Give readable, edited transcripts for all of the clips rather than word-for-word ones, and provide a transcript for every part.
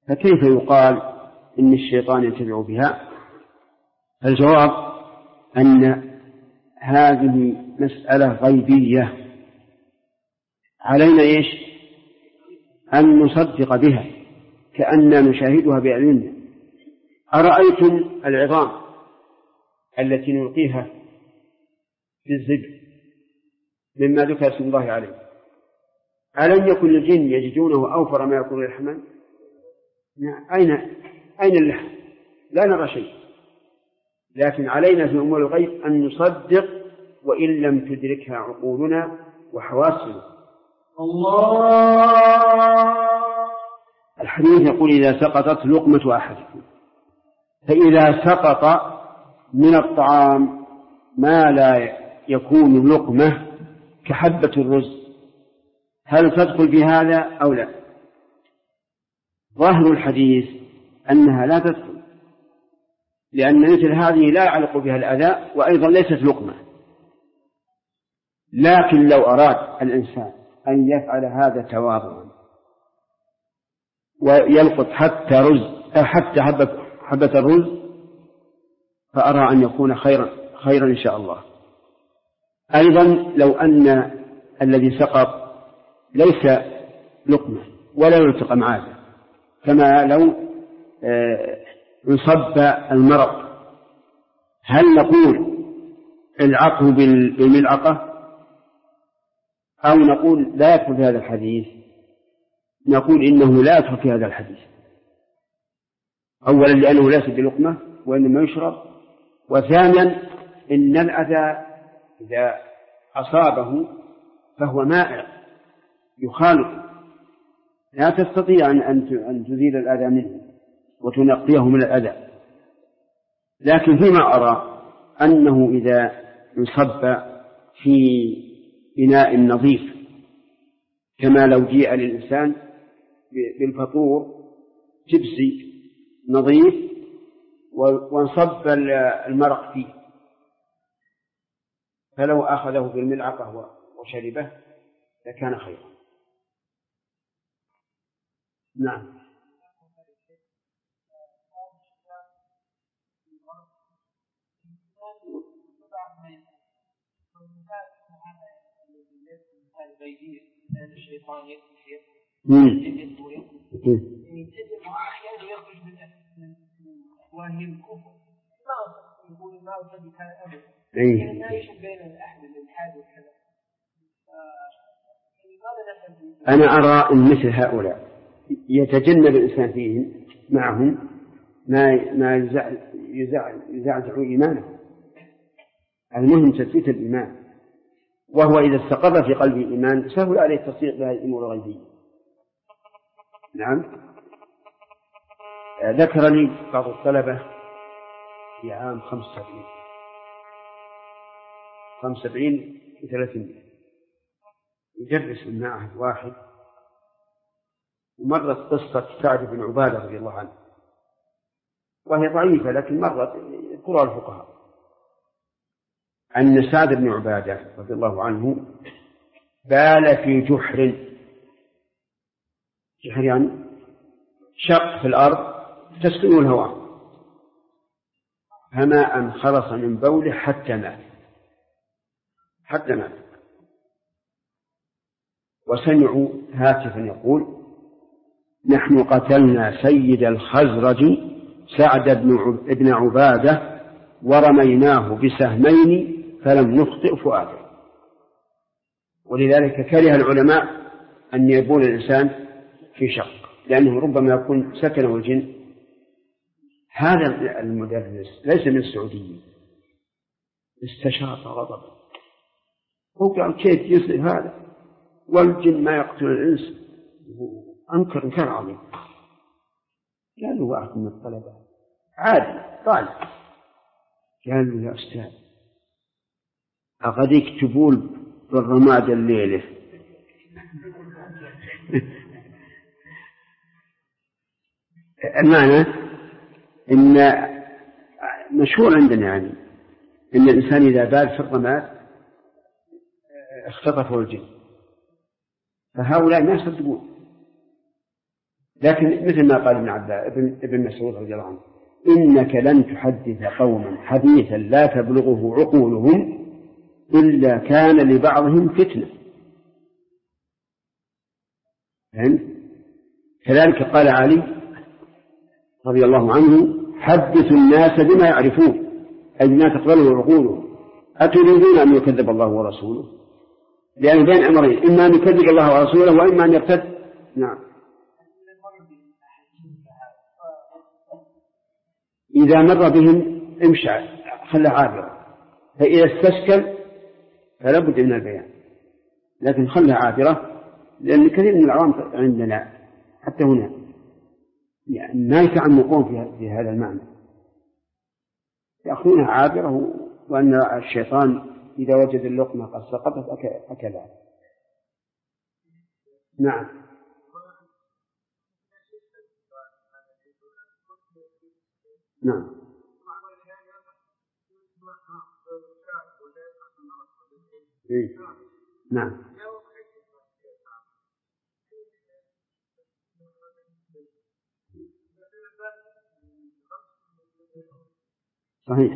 فكيف يقال إن الشيطان ينتفع بها؟ الجواب أن هذه مسألة غيبية، علينا إيش؟ أن نصدق بها كأننا نشاهدها بأعيننا. أرأيتم العظام التي نلقيها في الزبد مما ذكر اسم الله عليه، ألم يكن الجن يجدونه أوفر ما يكون لحما؟ أين اللحم؟ لا نرى شيء. لكن علينا في أمور الغيب أن نصدق وإن لم تدركها عقولنا وحواسنا. الله. الحديث يقول إذا سقطت لقمة أحدكم، فإذا سقط من الطعام ما لا يكون لقمة كحبة الرز هل تدخل في هذا أو لا؟ ظاهر الحديث أنها لا تدخل، لأن مثل هذه لا يعلق بها الأذى وأيضا ليست لقمة. لكن لو أراد الإنسان أن يفعل هذا تواضعا ويلقط حتى حبة الرز فأرى أن يكون خيرا إن شاء الله. أيضا لو أن الذي سقط ليس لقمة ولا يلتقم عادة، كما لو انصب المرض، هل نقول العقه بالملعقة أو نقول لا يدخل في هذا الحديث؟ نقول إنه لا يدخل في هذا الحديث، أولا لأنه ليس بلقمة وإنما يشرب، وثانيا إن الأذى إذا أصابه فهو مائع يخالط، لا تستطيع أن تزيل الأذى منه وتنقيه من الأذى. لكن فيما أرى أنه إذا انصب في إناء نظيف، كما لو جيء للإنسان بالفطور جبسي نظيف وانصب المرق فيه، فلو أخذه بالملعقة وشربه لكان خيرا. نعم. الشيطان يكفر أحيانا يخرج من أفواههم الكفر ما يقول ما الذي كان أبدا ما يشبه بين الأحد الإلحاد وكذا. أنا أرى أن مثل هؤلاء يتجنب الإنسان فيهم معهم ما يزعزع إيمانه. المهم تثبيت الإيمان، وهو إذا استقر في قلبه الإيمان سهل عليه التصديق بهذه الأمور الغيبية. نعم. ذكرني بعض الطلبة في عام 75 و30 يدرس المعهد واحد، ومرت قصة سعد بن عبادة رضي الله عنه، وهي ضعيفة لكن مرت يذكرها الفقهاء، أن سعد بن عبادة رضي الله عنه بال في جحر يعني شق في الأرض تسكن الهواء، فما أن خلص من بوله حتى مات. وسمعوا هاتفا يقول: نحن قتلنا سيد الخزرج سعد بن عبادة ورميناه بسهمين فلم نخطئ فؤاده. ولذلك كره العلماء أن يبول الإنسان في شق، لأنه ربما يكون سكنه الجن. هذا المدرس ليس من السعودية، استشاط غضبا وقال: كيف يصير هذا والجن ما يقتل الإنس؟ أنكر إنكار عظيم. قال له واحد من الطلبة عادي طالب، قال له: يا أستاذ أغديك تبول بالرماد الليلة. المعنى إن مشهور عندنا يعني إن الإنسان إذا بال في الرماد اختطفه الجن، فهؤلاء ما يصدقون، لكن مثل ما قال ابن مسعود رضي الله عنه: إنك لن تحدث قوما حديثا لا تبلغه عقولهم إلا كان لبعضهم فتنة. كذلك قال علي رضي الله عنه: حدثوا الناس بما يعرفون أي ما تقبله عقولهم، أتريدون أن يكذب الله ورسوله؟ لأن بين أمرين: إما أن يكذب الله ورسوله وإما أن يرتد. نعم. إذا مر بهم امشى خلى عابرة، فإذا استشكل فلا بد من البيان، لكن خلى عابرة، لأن كثير من العوام عندنا حتى هنا يعني ما يتعمقون في هذا المعنى، يأخذونها عابرة، وأن الشيطان إذا وجد اللقمة قد سقطت أكلها. نعم. نعم. نعم. صحيح.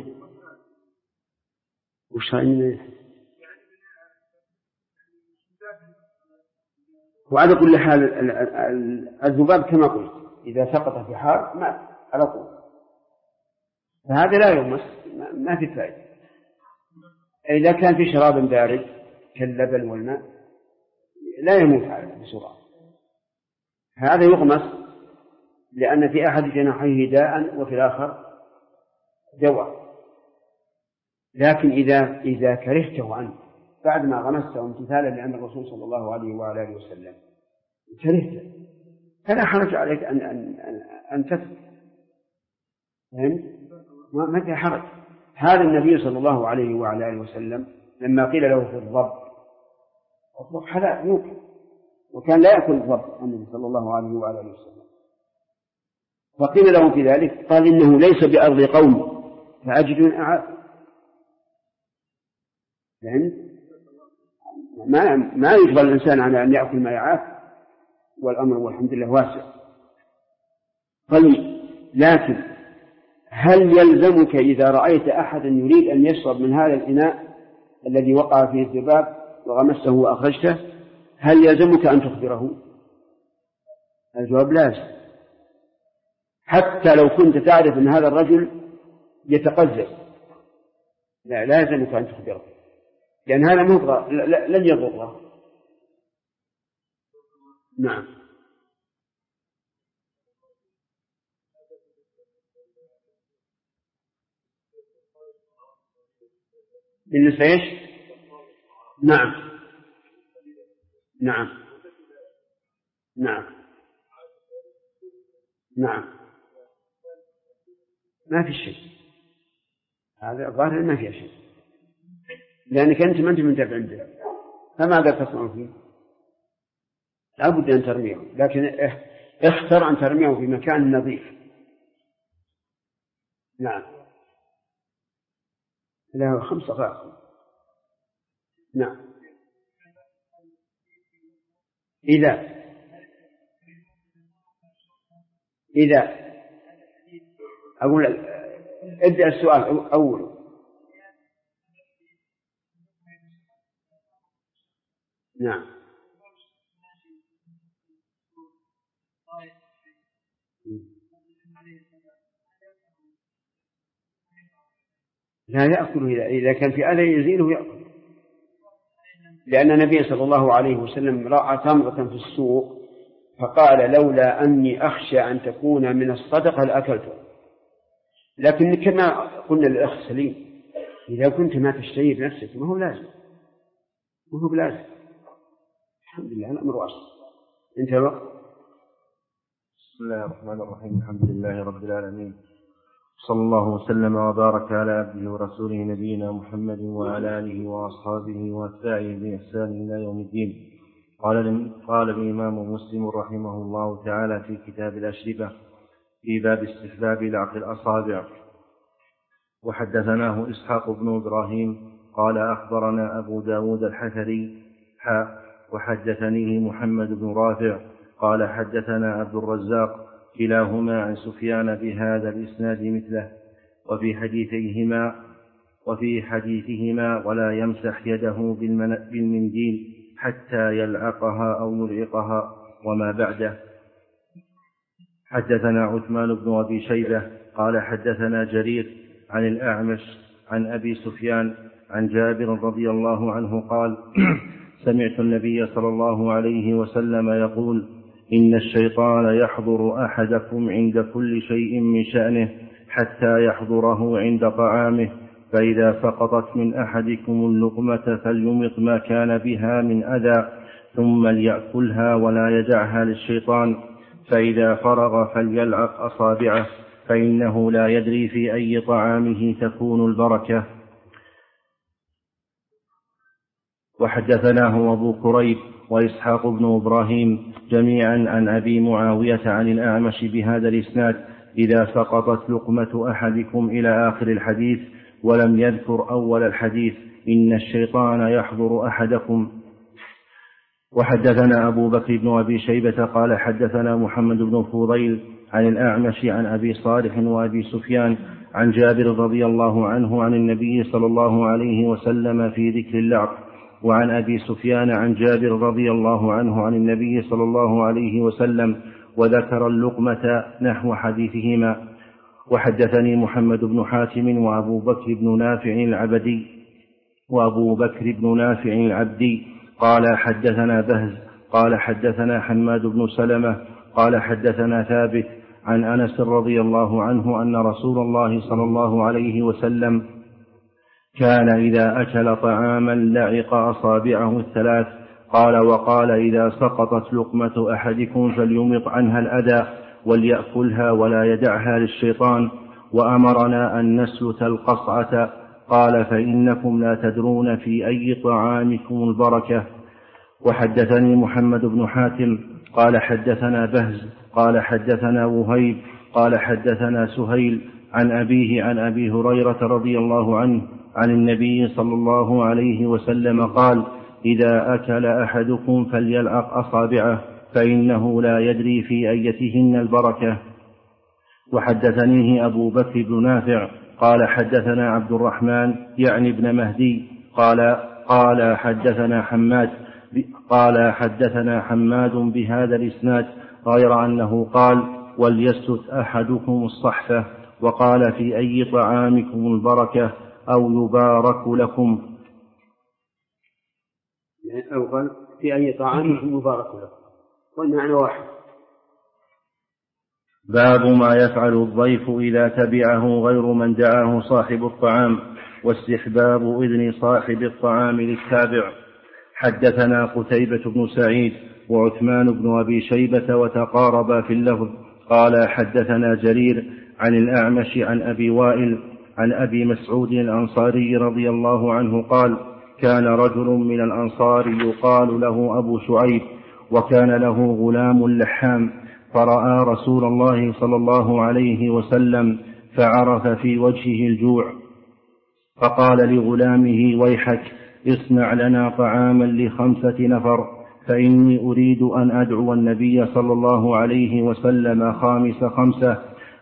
وعلى كل حال الذباب كما قلت إذا سقط في حار مات على طول، فهذا لا يغمس، ما في فائدة. إذا كان في شراب بارد كاللبن والماء لا يموت بسرعة، هذا يغمس لأن في أحد جناحيه داء وفي الآخر دواء. لكن إذا كرهته عنه بعد ما غمسته امتثالا لأن الرسول صلى الله عليه وعلى آله وسلم كرهته، فلا حرج عليك أن تفعل. ما في حرج. هذا النبي صلى الله عليه وعلى آله وسلم لما قيل له في الضب حلال يوكل، وكان لا يأكل الضب النبي صلى الله عليه وعلى آله وسلم، فقيل له في ذلك قال: إنه ليس بأرض قوم فأجد أعاد. ما يجبر الإنسان على أن يأكل ما يعاف، والأمر والحمد لله واسع. طيب، لكن هل يلزمك إذا رأيت أحدا يريد أن يشرب من هذا الإناء الذي وقع فيه الذباب وغمسته وأخرجته، هل يلزمك أن تخبره؟ الجواب لازم، حتى لو كنت تعرف أن هذا الرجل يتقزز، لا يلزمك أن تخبره، لأن هذا مضر لن يضره. نعم. بالنسبة إيش؟ نعم. نعم. نعم. نعم. ما في شيء، هذا ظاهر ما في شيء، لأنك أنت ما أنت منتفع عنده، فماذا تصنع فيه؟ لا بد أن ترميه، لكن اختر أن ترميه في مكان نظيف. نعم. له 5 غرف. نعم. إذا أقول ابدأ السؤال أول. نعم. لا يأكله، إذا كان في أذى يزيله يأكل، لأن النبي صلى الله عليه وسلم رأى تمرة في السوق فقال: لولا أني أخشى أن تكون من الصدقة لأكلته. لكن كما قلنا للأخ سليم، إذا كنت ما تشتهي بنفسك ما هو لازم. الحمد لله الأمر واسع. انتهى الوقت. بسم الله الرحمن الرحيم. الحمد لله رب العالمين، صلى الله وسلم وبارك على عبده ورسوله نبينا محمد وعلى آله وأصحابه وأتباعه بإحسان إلى يوم الدين. قال الإمام مسلم رحمه الله تعالى في كتاب الأشربة في باب استحباب لعق الأصابع: وحدثناه إسحاق بن إبراهيم قال أخبرنا أبو داود الحفري وحدثنيه محمد بن رافع قال حدثنا عبد الرزاق كلاهما عن سفيان بهذا الإسناد مثله وفي حديثهما ولا يمسح يده بالمنديل حتى يلعقها أو يلعقها وما بعده. حدثنا عثمان بن أبي شيبة قال حدثنا جرير عن الأعمش عن أبي سفيان عن جابر رضي الله عنه قال سمعت النبي صلى الله عليه وسلم يقول إن الشيطان يحضر أحدكم عند كل شيء من شأنه حتى يحضره عند طعامه، فإذا سقطت من أحدكم اللقمة فليمط ما كان بها من أذى ثم ليأكلها ولا يدعها للشيطان، فإذا فرغ فليلعق أصابعه فإنه لا يدري في أي طعامه تكون البركة. وحدثناه أبو كريب وإسحاق بن إبراهيم جميعا عن أبي معاوية عن الأعمش بهذا الإسناد إذا سقطت لقمة أحدكم إلى آخر الحديث، ولم يذكر أول الحديث إن الشيطان يحضر أحدكم. وحدثنا أبو بكر بن أبي شيبة قال حدثنا محمد بن فضيل عن الأعمش عن أبي صالح وأبي سفيان عن جابر رضي الله عنه عن النبي صلى الله عليه وسلم في ذكر اللعق، وعن أبي سفيان عن جابر رضي الله عنه عن النبي صلى الله عليه وسلم وذكر اللقمة نحو حديثهما. وحدثني محمد بن حاتم وأبو بكر بن نافع العبدي قال حدثنا بهز قال حدثنا حماد بن سلمة قال حدثنا ثابت عن أنس رضي الله عنه أن رسول الله صلى الله عليه وسلم كان إذا أكل طعاما لعق أصابعه الثلاث. وقال إذا سقطت لقمة أحدكم فليمط عنها الأذى وليأكلها ولا يدعها للشيطان، وأمرنا أن نسلت القصعة، قال فإنكم لا تدرون في أي طعامكم البركة. وحدثني محمد بن حاتم قال حدثنا بهز قال حدثنا وهيب قال حدثنا سهيل عن أبيه عن أبي هريرة رضي الله عنه عن النبي صلى الله عليه وسلم قال إذا أكل أحدكم فليلعق أصابعه فإنه لا يدري في أيتهن البركة. وحدثنيه أبو بكر بن نافع قال حدثنا عبد الرحمن يعني ابن مهدي قال حدثنا حماد بهذا الإسناد غير أنه قال وليسلت أحدكم الصحفة، وقال في أي طعامكم البركة أو يبارك لكم، أو قال في أي طعامكم يبارك لكم، والمعنى واحد. باب ما يفعل الضيف إذا تبعه غير من دعاه صاحب الطعام، واستحباب إذن صاحب الطعام للتابع. حدثنا قتيبة بن سعيد وعثمان بن أبي شيبة وتقاربا في اللفظ. قال حدثنا جرير عن الأعمش عن أبي وائل عن أبي مسعود الأنصاري رضي الله عنه قال كان رجل من الأنصار يقال له أبو شعيب، وكان له غلام لحام، فرأى رسول الله صلى الله عليه وسلم فعرف في وجهه الجوع، فقال لغلامه ويحك اصنع لنا طعاما ل5 نفر، فإني أريد أن أدعو النبي صلى الله عليه وسلم خامس 5.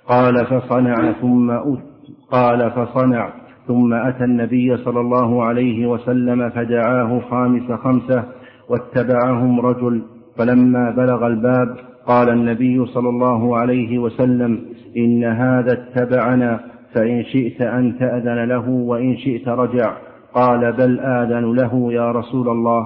قال فصنع ثم أتى النبي صلى الله عليه وسلم فدعاه خامس 5، واتبعهم رجل، فلما بلغ الباب قال النبي صلى الله عليه وسلم إن هذا اتبعنا، فإن شئت أن تأذن له وإن شئت رجع. قال بل آذن له يا رسول الله.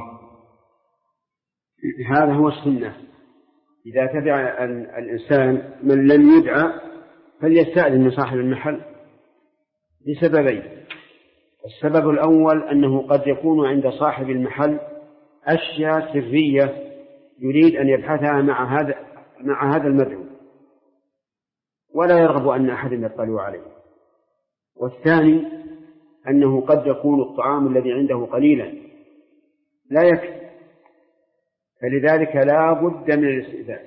هذا هو السنة، إذا تبع الإنسان من لم يدعى فليستأذن من صاحب المحل لسببين. السبب الأول أنه قد يكون عند صاحب المحل أشياء سرية يريد أن يبحثها مع هذا المدعو، ولا يرغب أن أحد يطلع عليه. والثاني أنه قد يكون الطعام الذي عنده قليلا لا يكفي، فلذلك لا بد من الاستئذان.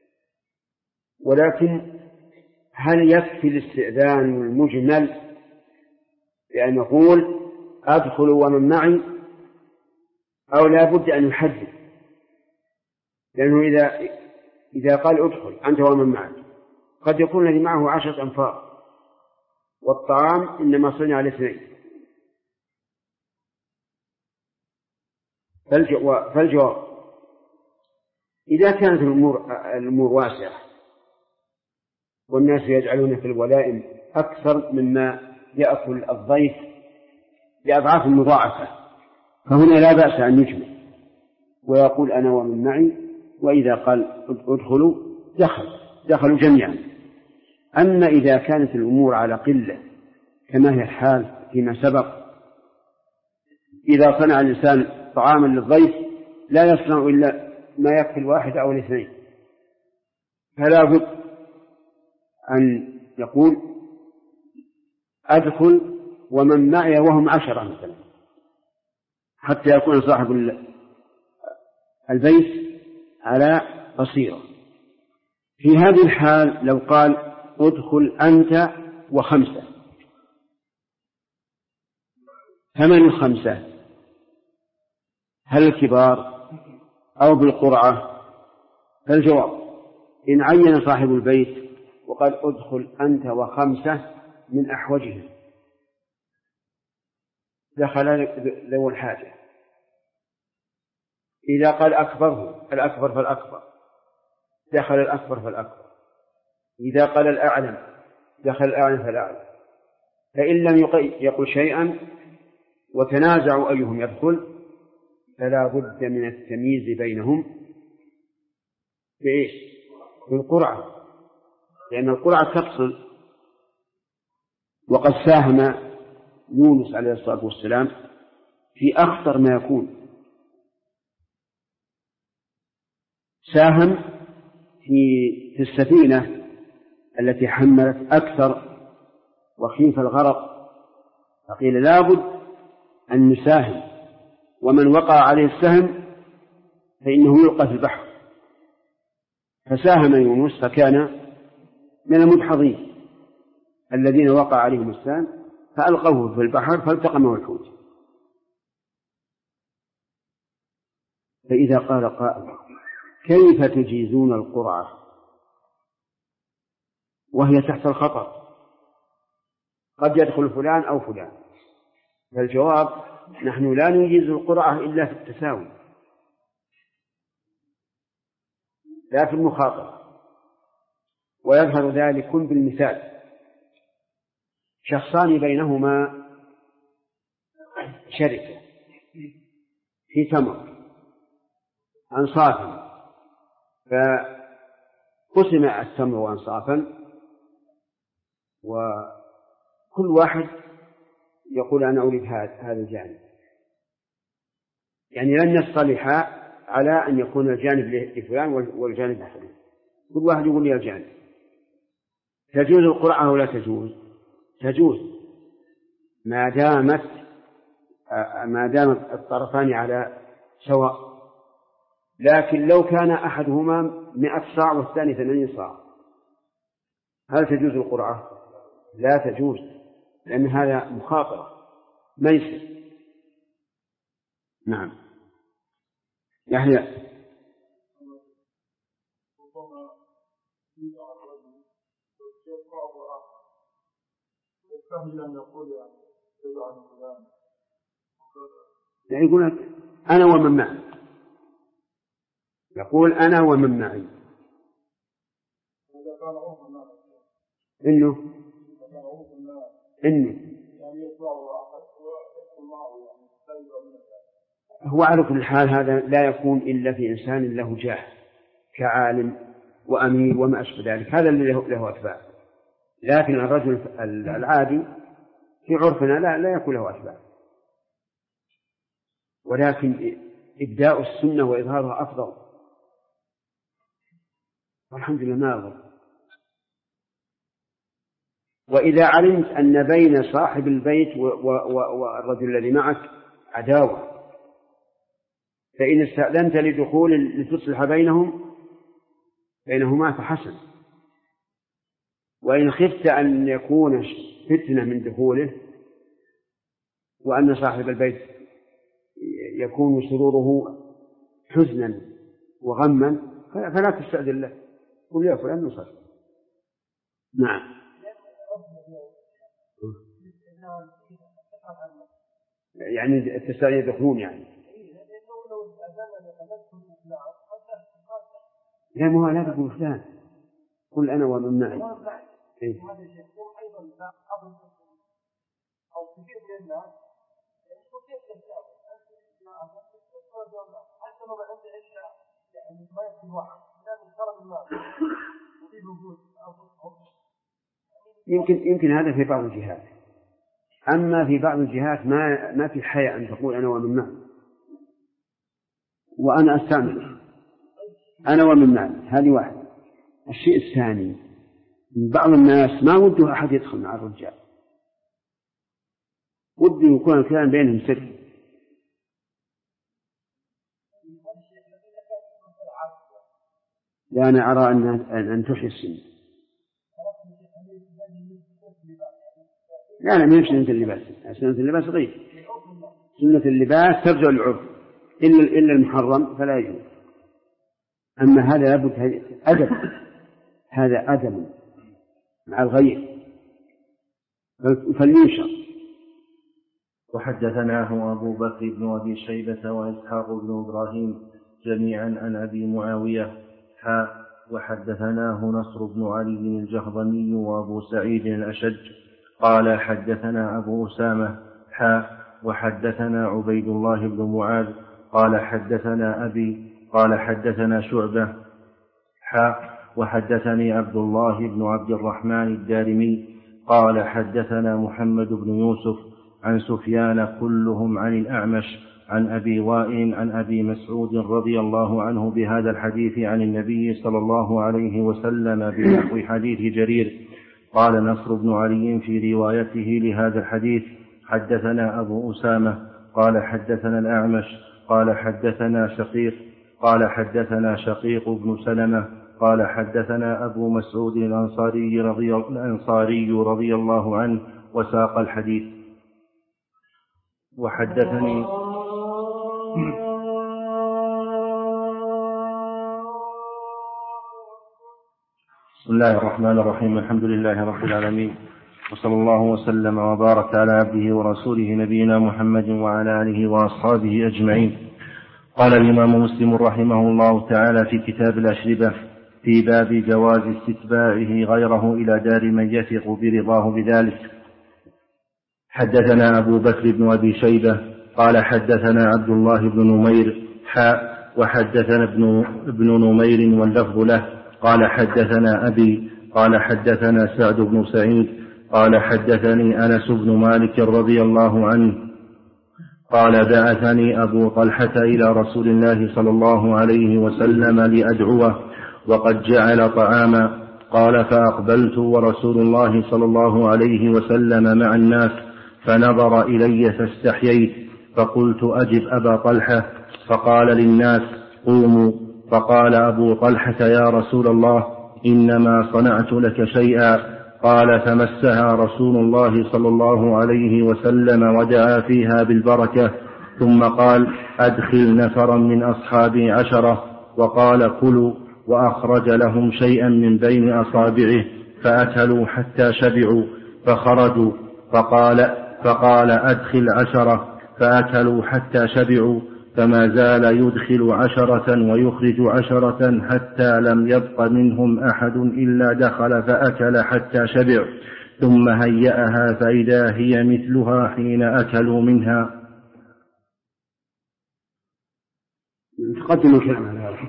ولكن هل يكفي الاستئذان المجمل بأن يقول أدخل ومن معي، أو لا بد أن يحدد؟ لأنه إذا قال ادخل أنت ومن معك، قد يكون الذي معه 10 أنفار والطعام إنما صنع ل2، فالجواب إذا كانت الأمور واسعة والناس يجعلون في الولائم أكثر مما يأكل الضيف بأضعاف مضاعفة، فهنا لا بأس أن يجمع ويقول أنا ومن معي، وإذا قال ادخلوا دخلوا جميعا. أما إذا كانت الأمور على قلة كما هي الحال فيما سبق، إذا صنع الإنسان طعاما للضيف لا يصنع إلا ما يكفي 1 أو 2، فلا بد أن يقول أدخل ومن معي وهم 10 مثلا، حتى يكون صاحب البيت على بصيرة. في هذه الحال لو قال ادخل أنت و5، فمن ال5؟ هل الكبار أو بالقرعة؟ فالجواب إن عين صاحب البيت وقال ادخل أنت و5 من أحوجهم دخل ذو الحاجة. إذا قال الأكبر فالأكبر دخل الأكبر فالأكبر. إذا قال الأعلم دخل الأعلم فالأعلم. فإن لم يقل شيئا وتنازعوا أيهم يدخل فلا بد من التمييز بينهم بإيش؟ بالقرعة، لأن القرعة تفصل. وقد ساهم يونس عليه الصلاة والسلام في أخطر ما يكون، ساهم في السفينة التي حملت أكثر وخيف الغرق، فقيل لا بد أن نساهم، ومن وقع عليه السهم فإنه يلقى في البحر. فساهم يونس فكان من المدحضين الذين وقع عليهم السهم فألقوه في البحر فالتقمه الحوت. فإذا قال قائل كيف تجيزون القرعة وهي تحت الخطر، قد يدخل فلان أو فلان؟ فالجواب نحن لا نجيز القرعة إلا في التساوي لا في المخاطرة. ويظهر ذلك بالمثال: شخصان بينهما شركة في تمر أنصافا، فقسم التمر أنصافا وكل واحد يقول أنا أريد هذا الجانب، يعني لن يصطلحا على أن يكون الجانب لفلان والجانب لفلان، كل واحد يقول لي الجانب. تجوز القرعة ولا تجوز؟ تجوز ما دامت الطرفان على سواء. لكن لو كان أحدهما 100 صاع والثاني 80 صاع هل تجوز القرعة؟ لا تجوز، لأن هذا مخاطرة ميسر. نعم يحيى. يعني يقول أنا ومن معي، يقول أنا ومن معي، إنه هو على كل حال هذا لا يكون إلا في إنسان له جاه كعالم وأمير وما أشبه ذلك، هذا اللي له أتباع. لكن الرجل العادي في عرفنا لا يكون له أتباع، ولكن إبداء السنة وإظهارها أفضل، والحمد لله ما أظهر. وإذا علمت أن بين صاحب البيت والرجل الذي معك عداوة، فإن استأذنت لدخول لتصلح بينهما فحسن، وإن خفت أن يكون فتنة من دخوله وأن صاحب البيت يكون سروره حزنا وغما فلا تستأذن له. قل يا فلان نصلي. نعم. يعني التساري يدخلون يعني. لا ما هو لا تقول فلان، قل أنا ومن معي. يمكن هذا في بعض الجهات، أما في بعض الجهات ما في حياء أن تقول أنا ومن معي، وأنا أستعمل أنا ومن معي. هذه واحدة. الشيء الثاني، بعض الناس ما وده أحد يدخل مع الرجال، وده يكون الكلام بينهم سر. لا أنا أرى أن تحيي السنة. لا ما يمشي سنة اللباس. سنة اللباس غير. سنة اللباس ترجع للعرف، إلا المحرم فلا يجوز. أما هذا لابد أدب، هذا أدب مع الغير فلينشر. وحدثناه أبو بكر بن أبي شيبة وإسحاق بن إبراهيم جميعا عن أبي معاوية وحدثناه نصر بن علي الجهضمي وأبو سعيد الأشج قال حدثنا أبو أسامة وحدثنا عبيد الله بن معاذ قال حدثنا أبي قال حدثنا شعبة وحدثني عبد الله بن عبد الرحمن الدارمي قال حدثنا محمد بن يوسف عن سفيان كلهم عن الأعمش عن أبي وائل عن أبي مسعود رضي الله عنه بهذا الحديث عن النبي صلى الله عليه وسلم بنحو حديث جرير. قال نصر بن علي في روايته لهذا الحديث حدثنا أبو أسامة قال حدثنا الأعمش قال حدثنا شقيق بن سلمة قال حدثنا أبو مسعود الأنصاري رضي الله عنه وساق الحديث. وحدثني بسم الله الرحمن الرحيم. الحمد لله رب العالمين، وصلى الله وسلم وبارك على عبده ورسوله نبينا محمد وعلى آله وأصحابه أجمعين. قال الإمام مسلم رحمه الله تعالى في كتاب الأشربة في باب جواز استتباعه غيره إلى دار من يثق برضاه بذلك. حدثنا أبو بكر بن أبي شيبة قال حدثنا عبد الله بن نمير وحدثنا ابن نمير واللفظ له قال حدثنا أبي قال حدثنا سعد بن سعيد قال حدثني أنس بن مالك رضي الله عنه قال بعثني أبو طلحة إلى رسول الله صلى الله عليه وسلم لأدعوه وقد جعل طعاما. قال فأقبلت ورسول الله صلى الله عليه وسلم مع الناس فنظر إلي فاستحييت فقلت أجب أبا طلحة فقال للناس قوموا. فقال أبو طلحة يا رسول الله إنما صنعت لك شيئا. قال فمسها رسول الله صلى الله عليه وسلم ودعا فيها بالبركة ثم قال أدخل نفرا من أصحابي 10 وقال كلوا وأخرج لهم شيئا من بين أصابعه فأكلوا حتى شبعوا فخرجوا فقال أدخل 10 فأكلوا حتى شبعوا فما زال يدخل 10 ويخرج 10 حتى لم يبق منهم أحد إلا دخل فأكل حتى شبع ثم هيأها فإذا هي مثلها حين أكلوا منها. تقدم الكلام على هذا.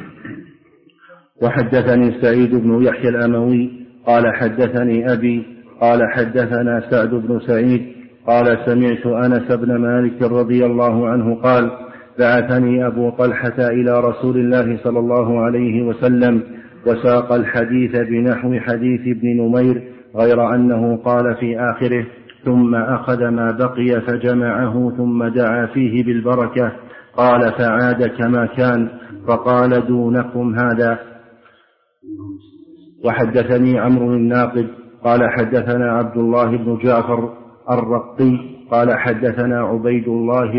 وحدثني سعيد بن يحيى الأموي قال حدثني أبي قال حدثنا سعد بن سعيد قال سمعت أنس بن مالك رضي الله عنه قال بعثني أبو طلحة إلى رسول الله صلى الله عليه وسلم وساق الحديث بنحو حديث ابن نمير غير أنه قال في آخره ثم أخذ ما بقي فجمعه ثم دعا فيه بالبركة. قال فعاد كما كان فقال دونكم هذا. وحدثني عمرو الناقد قال حدثنا عبد الله بن جعفر الرقي قال حدثنا عبيد الله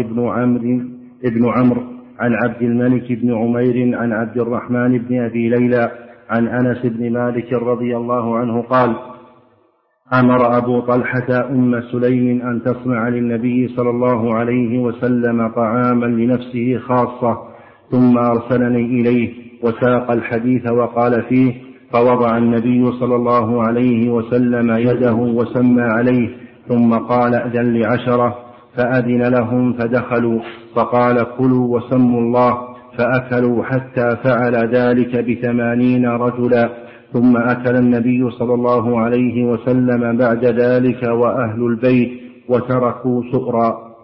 بن عمرو عن عبد الملك بن عمير عن عبد الرحمن بن أبي ليلى عن أنس بن مالك رضي الله عنه قال: أمر أبو طلحة أم سليم أن تصنع للنبي صلى الله عليه وسلم طعاما لنفسه خاصة، ثم أرسلني إليه وساق الحديث وقال فيه: فوضع النبي صلى الله عليه وسلم يده وسمى عليه، ثم قال: أذن ل10، فأذن لهم فدخلوا، فقال: كلوا وسموا الله، فأكلوا حتى فعل ذلك ب80 رجلا، ثم أكل النبي صلى الله عليه وسلم بعد ذلك وأهل البيت وتركوا سؤرا.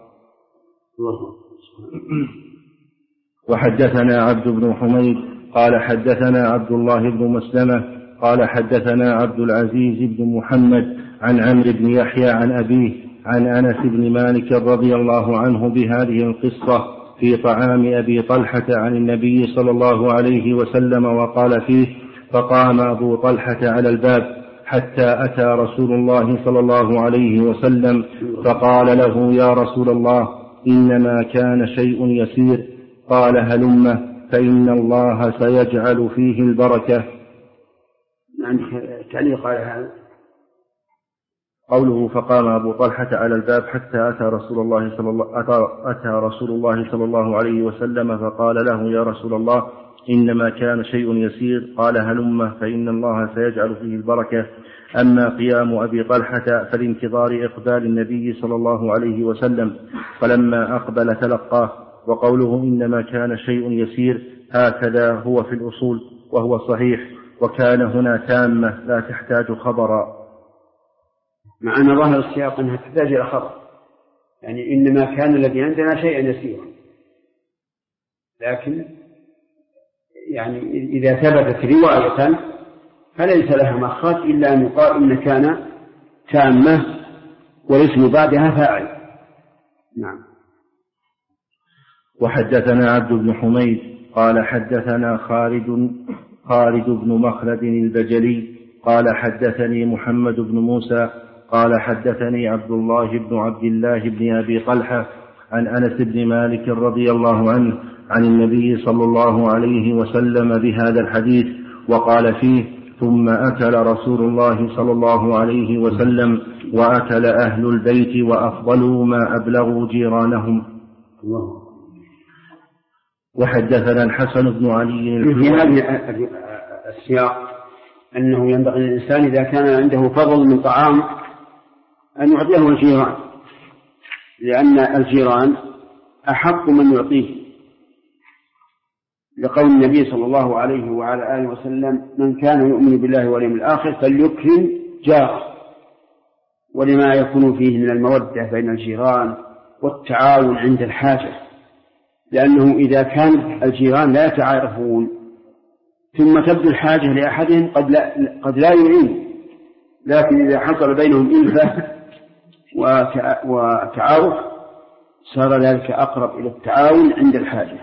وحدثنا عبد بن حميد قال حدثنا عبد الله بن مسلمة قال حدثنا عبد العزيز بن محمد عن عمرو بن يحيى عن أبيه عن أنس بن مالك رضي الله عنه بهذه القصة في طعام أبي طلحة عن النبي صلى الله عليه وسلم وقال فيه: فقام أبو طلحة على الباب حتى أتى رسول الله صلى الله عليه وسلم، فقال له: يا رسول الله، إنما كان شيء يسير. قال: هلم فإن الله سيجعل فيه البركة. تعليق على هذا قوله: فقام أبو طلحة على الباب حتى أتى رسول الله صلى الله عليه وسلم، فقال له: يا رسول الله، إنما كان شيء يسير. قال: هلم فإن الله سيجعل فيه البركة. أما قيام أبي طلحة فلانتظار إقبال النبي صلى الله عليه وسلم، فلما أقبل تلقاه. وقوله: إنما كان شيء يسير، هكذا هو في الأصول وهو صحيح، وكان هنا تامة لا تحتاج خبرا. مع أن ظاهر السياق أنها تحتاج إلى خبر، يعني إنما كان الذي عندنا شيئا يسيرا، لكن يعني إذا ثبتت رواية فليس لها مخرج إلا أن يقال إن كان تامة والاسم بعدها فاعل. نعم. وحدثنا عبد بن حميد قال حدثنا خالد بن مخلد البجلي قال حدثني محمد بن موسى قال حدثني عبد الله بن أبي طلحة عن أنس بن مالك رضي الله عنه عن النبي صلى الله عليه وسلم بهذا الحديث، وقال فيه: ثم أكل رسول الله صلى الله عليه وسلم وأكل أهل البيت وأفضلوا ما أبلغوا جيرانهم. وحدثنا الحسن بن علي في هذه السياق أنه ينبغي للإنسان إذا كان عنده فضل من طعام أن يعطيه الجيران، لأن الجيران أحق من يعطيه، لقول النبي صلى الله عليه وعلى آله وسلم: من كان يؤمن بالله واليوم الآخر فليكرم جاره، ولما يكون فيه من المودة بين الجيران والتعاون عند الحاجة، لأنه إذا كان الجيران لا يتعارفون ثم تبدو الحاجة لأحدهم قد لا يعين، لكن إذا حصل بينهم إلفة وتعارف صار ذلك أقرب إلى التعاون عند الحاجة.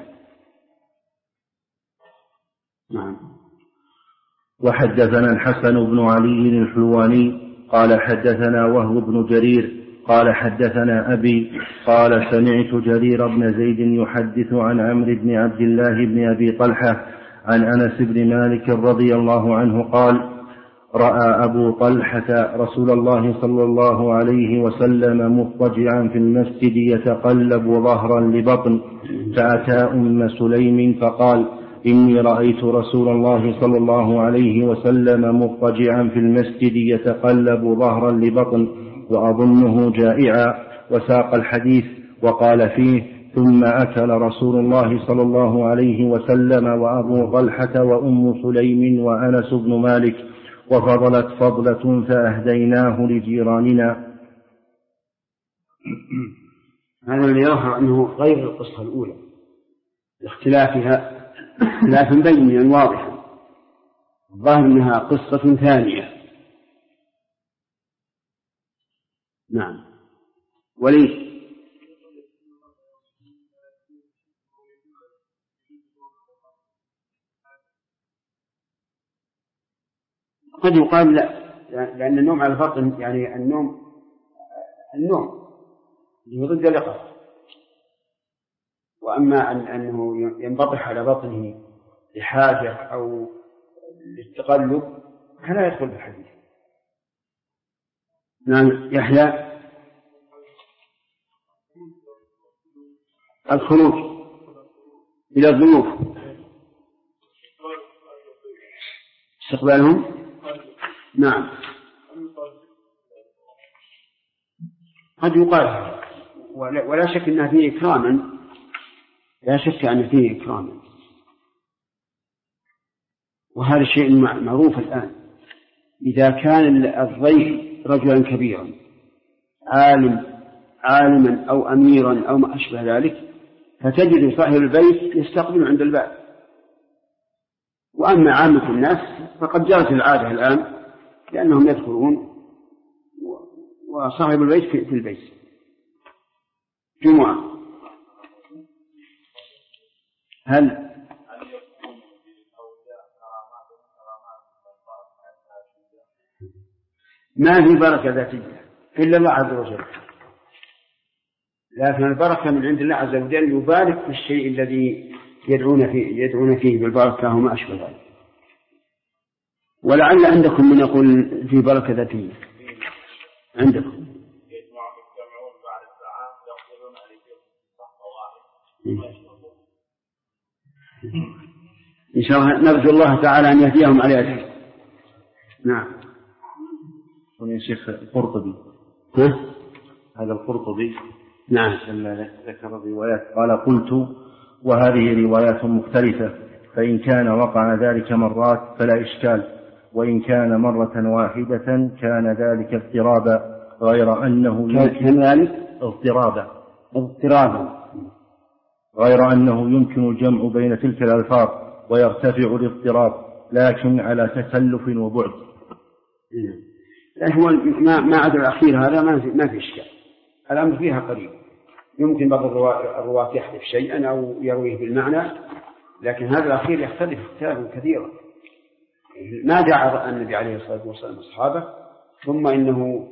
نعم. وحدثنا الحسن بن علي الحلواني قال حدثنا وهو بن جرير قال حدثنا أبي قال سمعت جرير بن زيد يحدث عن عمرو بن عبد الله بن أبي طلحة عن أنس بن مالك رضي الله عنه قال: رأى أبو طلحة رسول الله صلى الله عليه وسلم مضطجعا في المسجد يتقلب ظهرا لبطن، فأتى أم سليم فقال: إني رأيت رسول الله صلى الله عليه وسلم مضطجعا في المسجد يتقلب ظهرا لبطن وأظنه جائعا، وساق الحديث وقال فيه: ثم أكل رسول الله صلى الله عليه وسلم وأبو طلحة وأم سليم وأنس بن مالك، وفضلت فضلة فأهديناه لجيراننا. هذا الذي يظهر أنه غير القصة الأولى لاختلافها اختلافا بينا واضحا، الظاهر أنها قصة ثانية. نعم. وليس قد يقال لا، لأن النوم على البطن يعني النوم ضد اليقظة، وأما أنه ينبطح على بطنه لحاجة أو للتقلب فلا يدخل في الحديث. نعم. يحيى الخروج إلى الضيوف استقبالهم. نعم قد يقال ولا شك أنها فيه إكراما، لا شك أن فيه إكراما، وهذا شيء معروف الآن. إذا كان الضيف رجلا كبيرا عالما أو أميرا أو ما أشبه ذلك فتجد صاحب البيت يستقبل عند الباب. وأما عامة الناس فقد جرت العادة الآن لأنهم يدخلون وصاحب البيت في البيت جمعة. هل ما في بركة ذاتية إلا الله عز وجل، لكن البركة من عند الله عز وجل يبارك في الشيء الذي يدعون فيه بالبركة وما أشبه ذلك. ولعل عندكم من يقول في بركة ذاتية عندكم. إن شاء الله نرجو الله تعالى أن يهديهم على يده. نعم. يا شيخ القرطبي هذا القرطبي نعم لما ذكر الروايات قال قلت وهذه روايات مختلفة، فإن كان وقع ذلك مرات فلا إشكال، وإن كان مرة واحدة كان ذلك اضطرابا، غير أنه يمكن الجمع بين تلك الألفاظ ويرتفع الاضطراب، لكن على تكلف وبعد. هو ما عدا الأخير هذا ما في إشكال، الأمر فيها قريب، يمكن بعض الرواة يحذف شيئا أو يرويه بالمعنى، لكن هذا الأخير يختلف اختلافا كثيرا. ما دعا النبي عليه الصلاة والسلام أصحابه ثم إنه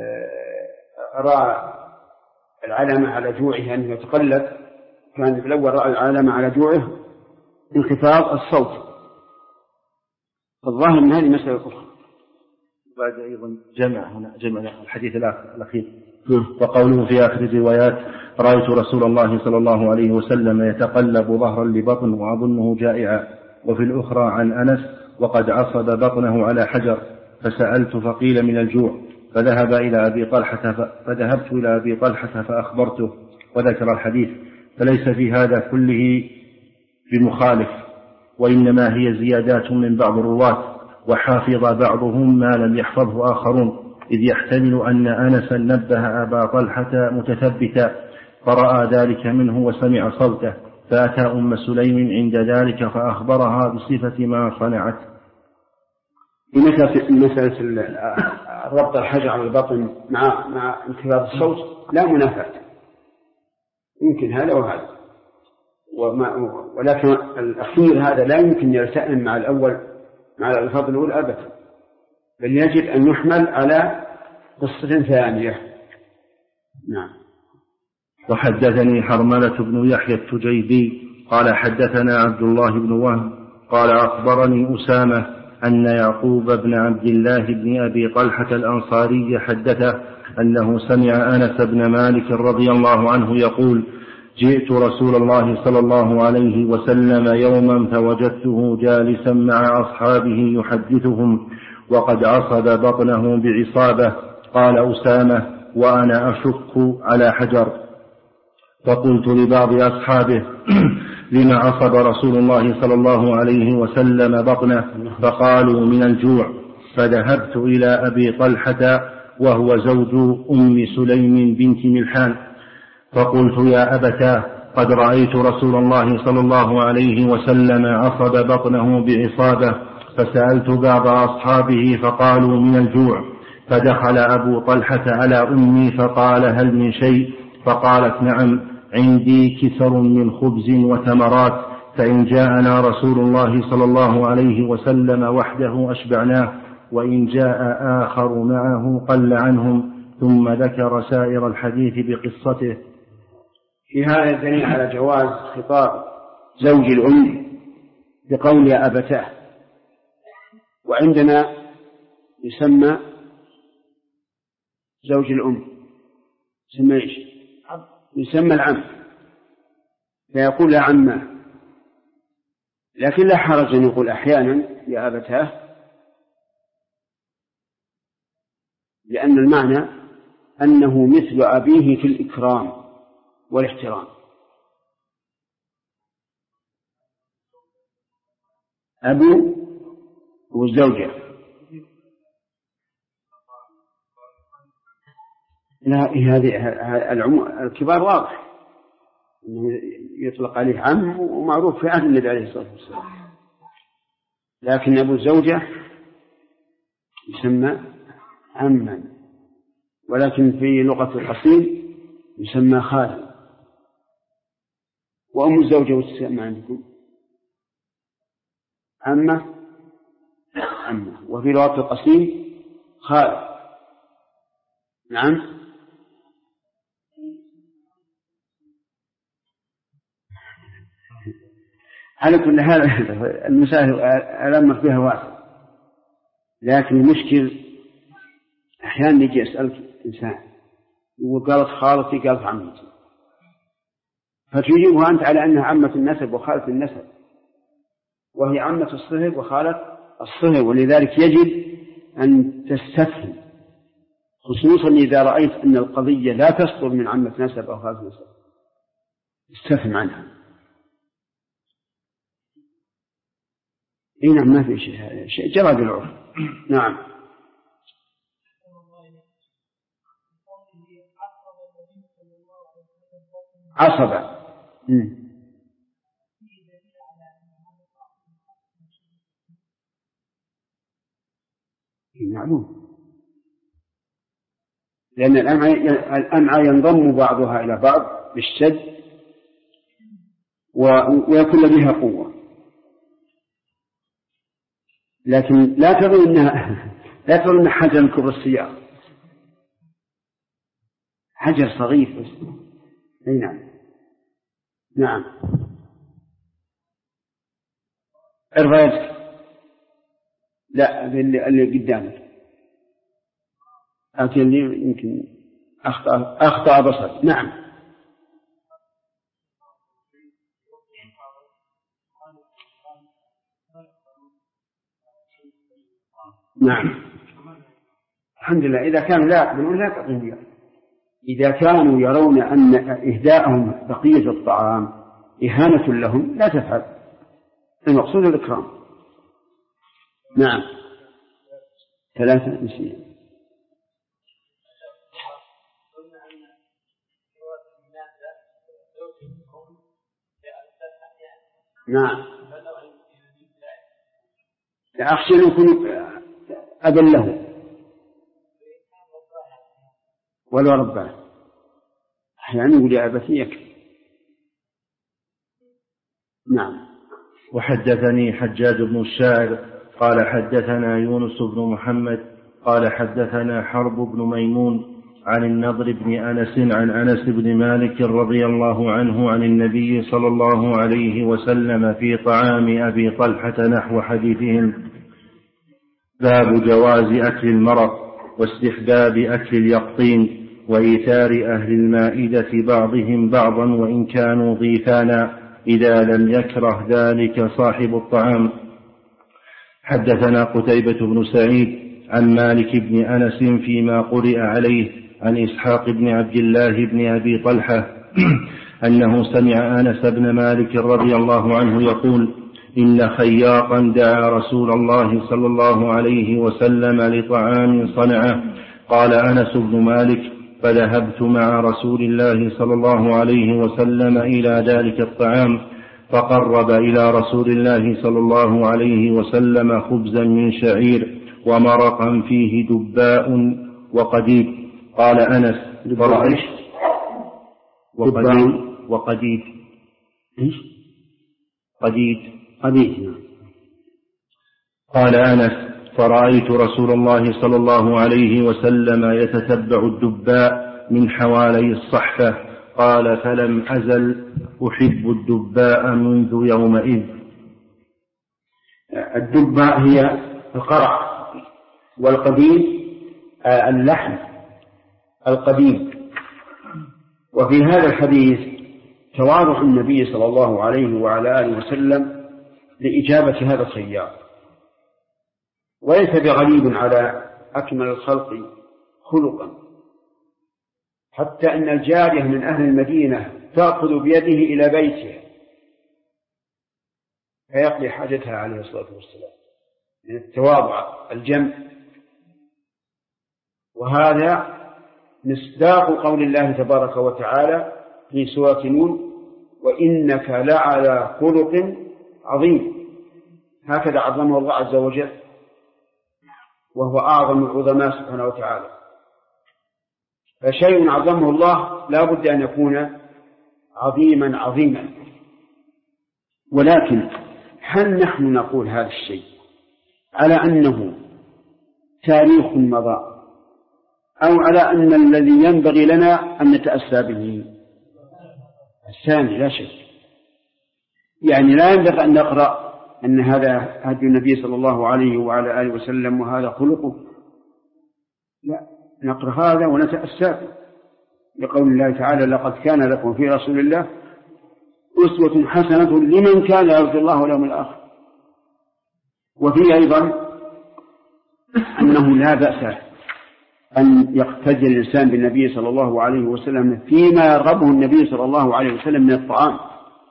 رأى العلامة على جوعه أنه يتقلب، كان في الأول رأى العلامة على جوعه انخفاض الصوت، فالظاهر من هذه مسألة أخرى. بعد أيضا جمع الحديث الأخير وقوله في آخر الروايات رأيت رسول الله صلى الله عليه وسلم يتقلب ظهرا لبطن وأظنه جائعا، وفي الأخرى عن أنس وقد عصب بطنه على حجر فسألت فقيل من الجوع، فذهبت إلى أبي طلحة فأخبرته وذكر الحديث، فليس في هذا كله بمخالف، وإنما هي زيادات من بعض الرواة، وحافظ بعضهم ما لم يحفظه آخرون، إذ يحتمل أن أنسا نبه أبا طلحة متثبتا فرأى ذلك منه وسمع صوته، فأتى أم سليم عند ذلك فأخبرها بصفة ما صنعت. مسألة ربط الحجر على البطن مع انخفاض الصوت لا منافاة، يمكن هذا وهذا، ولكن الأخير هذا لا يمكن يلتئم مع الأول مع الألفاظ الأولى أبدا، بل يجب أن يحمل على قصة ثانية. نعم. وحدثني حرملة بن يحيى التجيبي قال حدثنا عبد الله بن وهب قال أخبرني أسامة أن يعقوب بن عبد الله بن أبي طلحة الأنصاري حدثه أنه سمع أنس بن مالك رضي الله عنه يقول جئت رسول الله صلى الله عليه وسلم يوما فوجدته جالسا مع أصحابه يحدثهم وقد عصب بطنه بعصابة. قال أسامة وأنا أشك على حجر، فقلت لبعض أصحابه لما عصب رسول الله صلى الله عليه وسلم بطنه؟ فقالوا من الجوع. فذهبت إلى أبي طلحة وهو زوج أم سليم بنت ملحان فقلت يا أبتاه قد رأيت رسول الله صلى الله عليه وسلم عصب بطنه بعصابة، فسألت بعض أصحابه فقالوا من الجوع. فدخل أبو طلحة على أمي فقال هل من شيء؟ فقالت نعم عندي كسر من خبز وتمرات، فإن جاءنا رسول الله صلى الله عليه وسلم وحده أشبعناه، وإن جاء آخر معه قل عنهم. ثم ذكر سائر الحديث بقصته. في هذا الدليل على جواز خطاب زوج الأم بقول يا أبتاه، وعندنا يسمى زوج الأم يسمى إيش؟ يسمى العم، فيقول يا عماه، لكن لا حرج أن يقول أحيانا يا أبتاه، لأن المعنى أنه مثل أبيه في الإكرام والاحترام. أبو والزوجة، لا هذه الكبار واضح أنه يطلق عليه عم ومعروف في عهد النبي عليه الصلاة والسلام، لكن أبو الزوجة يسمى عما، ولكن في لغة القصيم يسمى خال. وأم الزوجة وتسمى عندكم عمة، وفي لغة القصيم خال. نعم. على كل حال المسائل الأمر فيها واسع، لكن المشكل أحيانا يجي يسألك إنسان وقالت خالتي قالت عمتي، فتجيبها أنت على أنها عمة النسب وخالة النسب، وهي عمة الصهر وخالة الصهر، ولذلك يجب أن تستفهم، خصوصا إذا رأيت أن القضية لا تصدر من عمة نسب أو خالة نسب، استفهم عنها. نعم، ما في شيء جرى بالعرف. نعم. عصبة. معلوم، لأن الأمعاء ينضم بعضها إلى بعض بالشد ويكون بها قوة، لكن لا تظن أنها حجر من كبر السيارة، حجر صغير بس. نعم. نعم. ارفع يدك. لا، اللي قدامك أتي اللي يمكن أخطأ بصر. نعم. نعم. الحمد لله. إذا كانوا لا يقبلون لا تقبلون. إذا كانوا يرون أن إهداءهم بقية الطعام إهانة لهم لا تفعل، المقصود الإكرام. نعم. 3 نسيان. نعم. أخشى أن يكون أبا له ولا رباه، أحيانا يقول يا أبتيك. نعم. وحدثني حجاج بن الشاعر قال حدثنا يونس بن محمد قال حدثنا حرب بن ميمون عن النضر بن أنس عن أنس بن مالك رضي الله عنه عن النبي صلى الله عليه وسلم في طعام أبي طلحة نحو حديثهم. باب جواز أكل المرق واستحباب أكل اليقطين وإيثار أهل المائدة بعضهم بعضا وإن كانوا ضيفانا إذا لم يكره ذلك صاحب الطعام. حدثنا قتيبة بن سعيد عن مالك بن أنس فيما قرئ عليه عن إسحاق بن عبد الله بن أبي طلحة أنه سمع أنس بن مالك رضي الله عنه يقول إن خياطا دعا رسول الله صلى الله عليه وسلم لطعام صنعه. قال أنس بن مالك فذهبت مع رسول الله صلى الله عليه وسلم إلى ذلك الطعام فقرب إلى رسول الله صلى الله عليه وسلم خبزا من شعير ومرقا فيه دباء وقديد. قال أنس وقديد قديد. قال أنس فرأيت رسول الله صلى الله عليه وسلم يتتبع الدباء من حوالي الصحفة. قال فلم أزل أحب الدباء منذ يومئذ. الدباء هي القرع، والقديم اللحم القديم. وفي هذا الحديث تواضع النبي صلى الله عليه وعلى آله وسلم لإجابة هذا الصياد، وليس بغريب على أكمل الخلق خلقا، حتى أن الجارية من أهل المدينة تأخذ بيده إلى بيتها فيقضي حاجتها عليه الصلاة والسلام من التواضع الجم. وهذا مصداق قول الله تبارك وتعالى في سورة نون: وإنك لعلى خلق عظيم. هكذا عظمه الله عز وجل، وهو أعظم العظماء سبحانه وتعالى. فشيء عظمه الله لا بد أن يكون عظيما عظيما. ولكن هل نحن نقول هذا الشيء على أنه تاريخ مضى، أو على أن الذي ينبغي لنا أن نتأسى به؟ الثاني لا شك. يعني لا ينبغي أن نقرأ أن هذا هدي النبي صلى الله عليه وعلى آله وسلم وهذا خلقه، لا، نقرأ هذا ونتأسى بقول الله تعالى: لقد كان لكم في رسول الله أسوة حسنة لمن كان يرجو الله واليوم الآخر. وفيه أيضا أنه لا بأس أن يقتدي الإنسان بالنبي صلى الله عليه وسلم فيما يرغبه النبي صلى الله عليه وسلم من الطعام،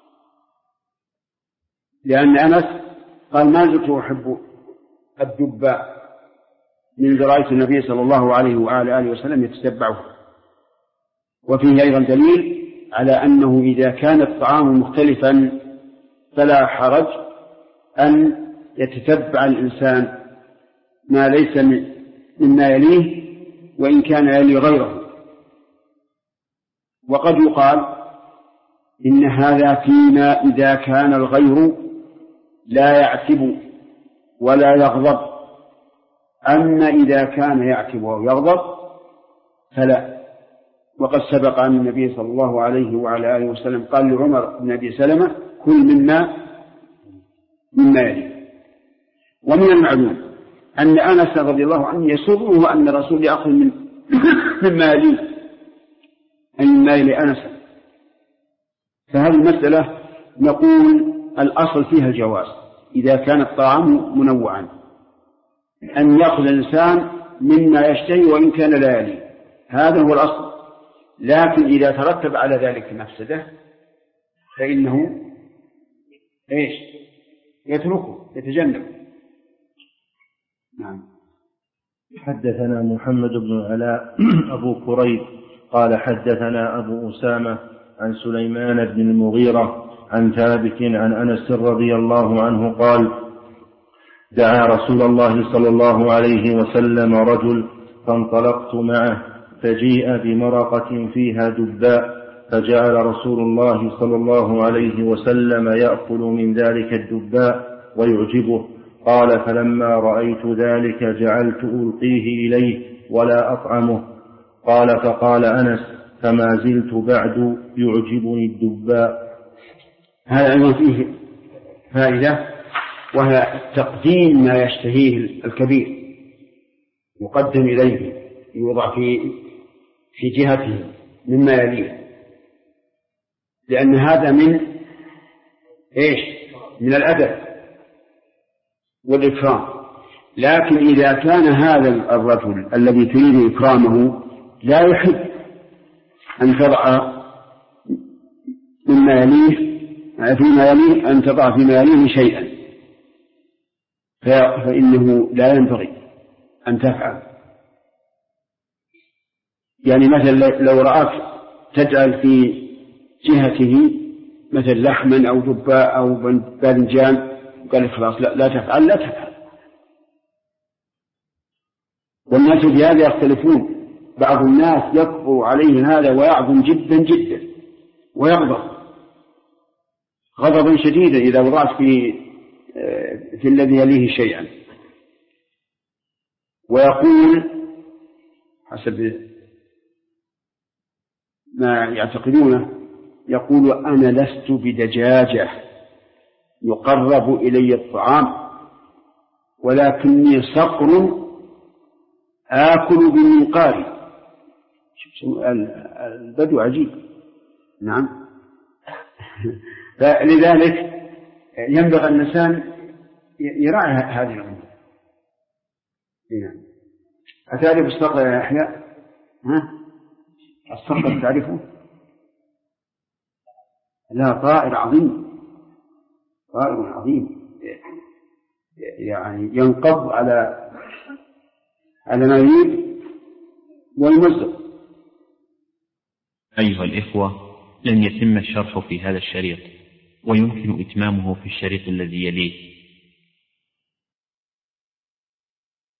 لأن أنس قال: ما زلت أحب الدباء منذ رأيت النبي صلى الله عليه وعلى آله وسلم يتتبعه. وفيه أيضا دليل على أنه إذا كان الطعام مختلفا فلا حرج أن يتتبع الإنسان ما ليس مما يليه وإن كان يلي غيره. وقد يقال إن هذا فيما إذا كان الغير لا يعتب ولا يغضب، أما إذا كان يعتب أو يغضب فلا. وقد سبق عن النبي صلى الله عليه وعلى آله وسلم قال لعمر بن أبي سلمة: كل مما يلي. ومن المعلوم أن أنس رضي الله عنه يسره أن الرسول يأخذ مما يلي، أي مما يلي أنس. فهذه المسألة نقول الأصل فيها الجواز إذا كان الطعام منوعا، أن يأخذ الإنسان مما يشتهي وإن كان لا يلي، هذا هو الأصل. لكن إذا ترتب على ذلك مفسدة فإنه يتركه يتجنب. نعم. حدثنا محمد بن علاء أبو كريب قال حدثنا أبو أسامة عن سليمان بن المغيرة عن ثابت عن أنس رضي الله عنه قال: دعا رسول الله صلى الله عليه وسلم رجل فانطلقت معه، فجيء بمرقة فيها دباء، فجعل رسول الله صلى الله عليه وسلم يأكل من ذلك الدباء ويعجبه. قال: فلما رأيت ذلك جعلت ألقيه إليه ولا أطعمه. قال: فقال أنس: فما زلت بعد يعجبني الدباء. هذا أيضا فيه فائدة، وهي تقديم ما يشتهيه الكبير يقدم إليه، يوضع في جهته مما يليه، لأن هذا من الأدب والإكرام. لكن إذا كان هذا الرجل الذي تريد إكرامه لا يحب أن تضع مما يليه فيما يليه أن تضع فيما يليه شيئا، فإنه لا ينبغي أن تفعل. يعني مثلا لو رأك تجعل في جهته مثل لحما أو دباء أو باذنجان قال خلاص لا تفعل. والناس في هذا يختلفون، بعض الناس يكبر عليه هذا ويعظم جدا جدا ويغضب غضبا شديدا إذا وضعت في الذي يليه شيئا، ويقول حسب ما يعتقدونه، يقول: أنا لست بدجاجة يقرب إلي الطعام ولكني صقر آكل بمنقاري. البدو عجيب. نعم. فلذلك ينبغي الإنسان يراعي هذه الأمور. نعم. أتعرف الصقر يا يحيى؟ الصقر تعرفه؟ لا، طائر عظيم، طائر عظيم، يعني ينقض على ما يريد ويمزق. أيها الإخوة، لن يتم الشرح في هذا الشريط، ويمكن إتمامه في الشريط الذي يليه.